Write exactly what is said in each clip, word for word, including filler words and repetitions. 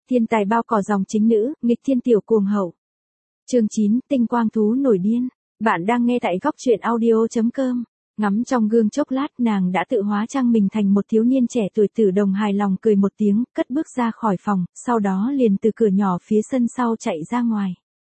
Thiên tài bao cỏ dòng chính nữ, nghịch thiên tiểu cuồng hậu. Chương chín, tinh quang thú nổi điên. Bạn đang nghe tại góc truyện audio chấm com. Ngắm trong gương chốc lát, nàng đã tự hóa trang mình thành một thiếu niên trẻ tuổi. Tử Đồng hài lòng cười một tiếng, cất bước ra khỏi phòng, sau đó liền từ cửa nhỏ phía sân sau chạy ra ngoài.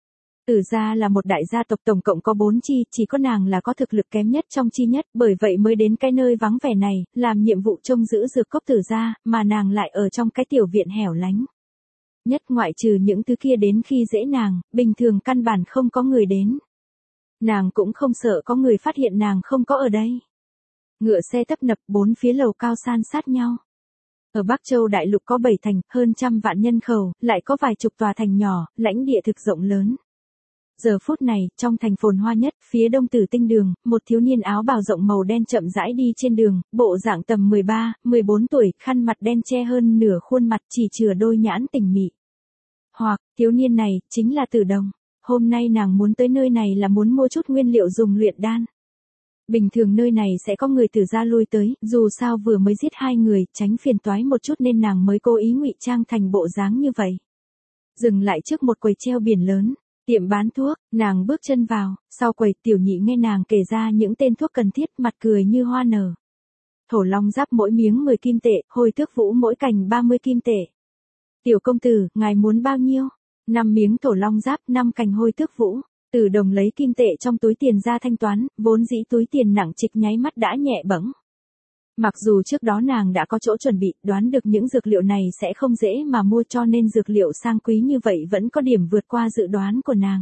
Tử gia là một đại gia tộc, tổng cộng có bốn chi, chỉ có nàng là có thực lực kém nhất trong chi nhất, bởi vậy mới đến cái nơi vắng vẻ này, làm nhiệm vụ trông giữ dược cốc Tử gia, mà nàng lại ở trong cái tiểu viện hẻo lánh. Nhất ngoại trừ những thứ kia đến khi dễ nàng, bình thường căn bản không có người đến. Nàng cũng không sợ có người phát hiện nàng không có ở đây. Ngựa xe tấp nập, bốn phía lầu cao san sát nhau. Ở Bắc Châu đại lục có bảy thành, hơn trăm vạn nhân khẩu, lại có vài chục tòa thành nhỏ, lãnh địa thực rộng lớn. Giờ phút này, trong thành phồn hoa nhất, phía đông Tử Tinh đường, một thiếu niên áo bào rộng màu đen chậm rãi đi trên đường, bộ dạng tầm mười ba, mười bốn tuổi, khăn mặt đen che hơn nửa khuôn mặt, chỉ chừa đôi nhãn tỉnh mị. Hoặc, thiếu niên này, chính là Tử Đồng. Hôm nay nàng muốn tới nơi này là muốn mua chút nguyên liệu dùng luyện đan. Bình thường nơi này sẽ có người Tử gia lui tới, dù sao vừa mới giết hai người, tránh phiền toái một chút nên nàng mới cố ý ngụy trang thành bộ dáng như vậy. Dừng lại trước một quầy treo biển lớn. Tiệm bán thuốc, nàng bước chân vào, sau quầy Tiểu Nhị nghe nàng kể ra những tên thuốc cần thiết, mặt cười như hoa nở. Thổ long giáp mỗi miếng mười kim tệ, hồi tước vũ mỗi cành ba mươi kim tệ. Tiểu công tử, ngài muốn bao nhiêu? năm miếng thổ long giáp, năm cành hồi tước vũ. Tử Đồng lấy kim tệ trong túi tiền ra thanh toán, vốn dĩ túi tiền nặng trịch nháy mắt đã nhẹ bẫng. Mặc dù trước đó nàng đã có chỗ chuẩn bị, đoán được những dược liệu này sẽ không dễ mà mua cho nên dược liệu sang quý như vậy vẫn có điểm vượt qua dự đoán của nàng.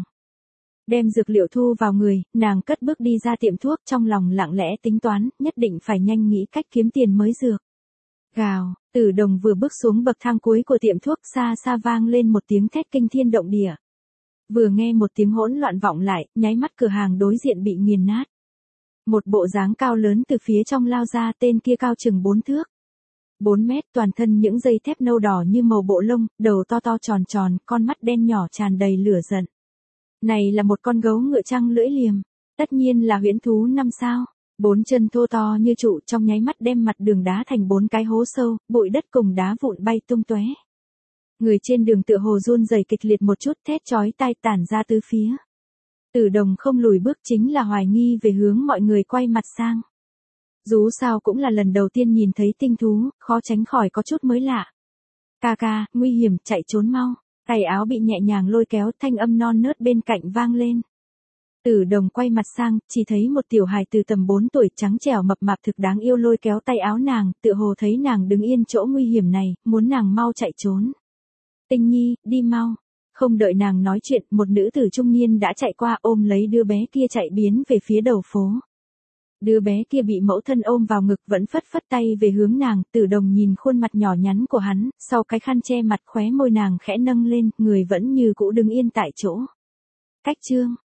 Đem dược liệu thu vào người, nàng cất bước đi ra tiệm thuốc, trong lòng lặng lẽ tính toán, nhất định phải nhanh nghĩ cách kiếm tiền mới dược. Gào, Tử Đồng vừa bước xuống bậc thang cuối của tiệm thuốc, xa xa vang lên một tiếng thét kinh thiên động địa. Vừa nghe một tiếng hỗn loạn vọng lại, nháy mắt cửa hàng đối diện bị nghiền nát. Một bộ dáng cao lớn từ phía trong lao ra, tên kia cao chừng bốn thước. bốn mét, toàn thân những dây thép nâu đỏ như màu bộ lông, đầu to to tròn tròn, con mắt đen nhỏ tràn đầy lửa giận. Này là một con gấu ngựa trăng lưỡi liềm, tất nhiên là huyễn thú năm sao, bốn chân thô to như trụ, trong nháy mắt đem mặt đường đá thành bốn cái hố sâu, bụi đất cùng đá vụn bay tung tóe. Người trên đường tựa hồ run rẩy kịch liệt một chút, thét chói tai tản ra tứ phía. Tử Đồng không lùi bước, chính là hoài nghi về hướng mọi người quay mặt sang. Dù sao cũng là lần đầu tiên nhìn thấy tinh thú, khó tránh khỏi có chút mới lạ. Ca ca, nguy hiểm, chạy trốn mau. Tay áo bị nhẹ nhàng lôi kéo, thanh âm non nớt bên cạnh vang lên. Tử Đồng quay mặt sang, chỉ thấy một tiểu hài từ tầm bốn tuổi, trắng trẻo mập mạp thực đáng yêu lôi kéo tay áo nàng, tựa hồ thấy nàng đứng yên chỗ nguy hiểm này, muốn nàng mau chạy trốn. Tinh Nhi, đi mau. Không đợi nàng nói chuyện, một nữ tử trung niên đã chạy qua ôm lấy đứa bé kia chạy biến về phía đầu phố. Đứa bé kia bị mẫu thân ôm vào ngực vẫn phất phất tay về hướng nàng, Tử Đồng nhìn khuôn mặt nhỏ nhắn của hắn, sau cái khăn che mặt khóe môi nàng khẽ nâng lên, người vẫn như cũ đứng yên tại chỗ. Cách chương,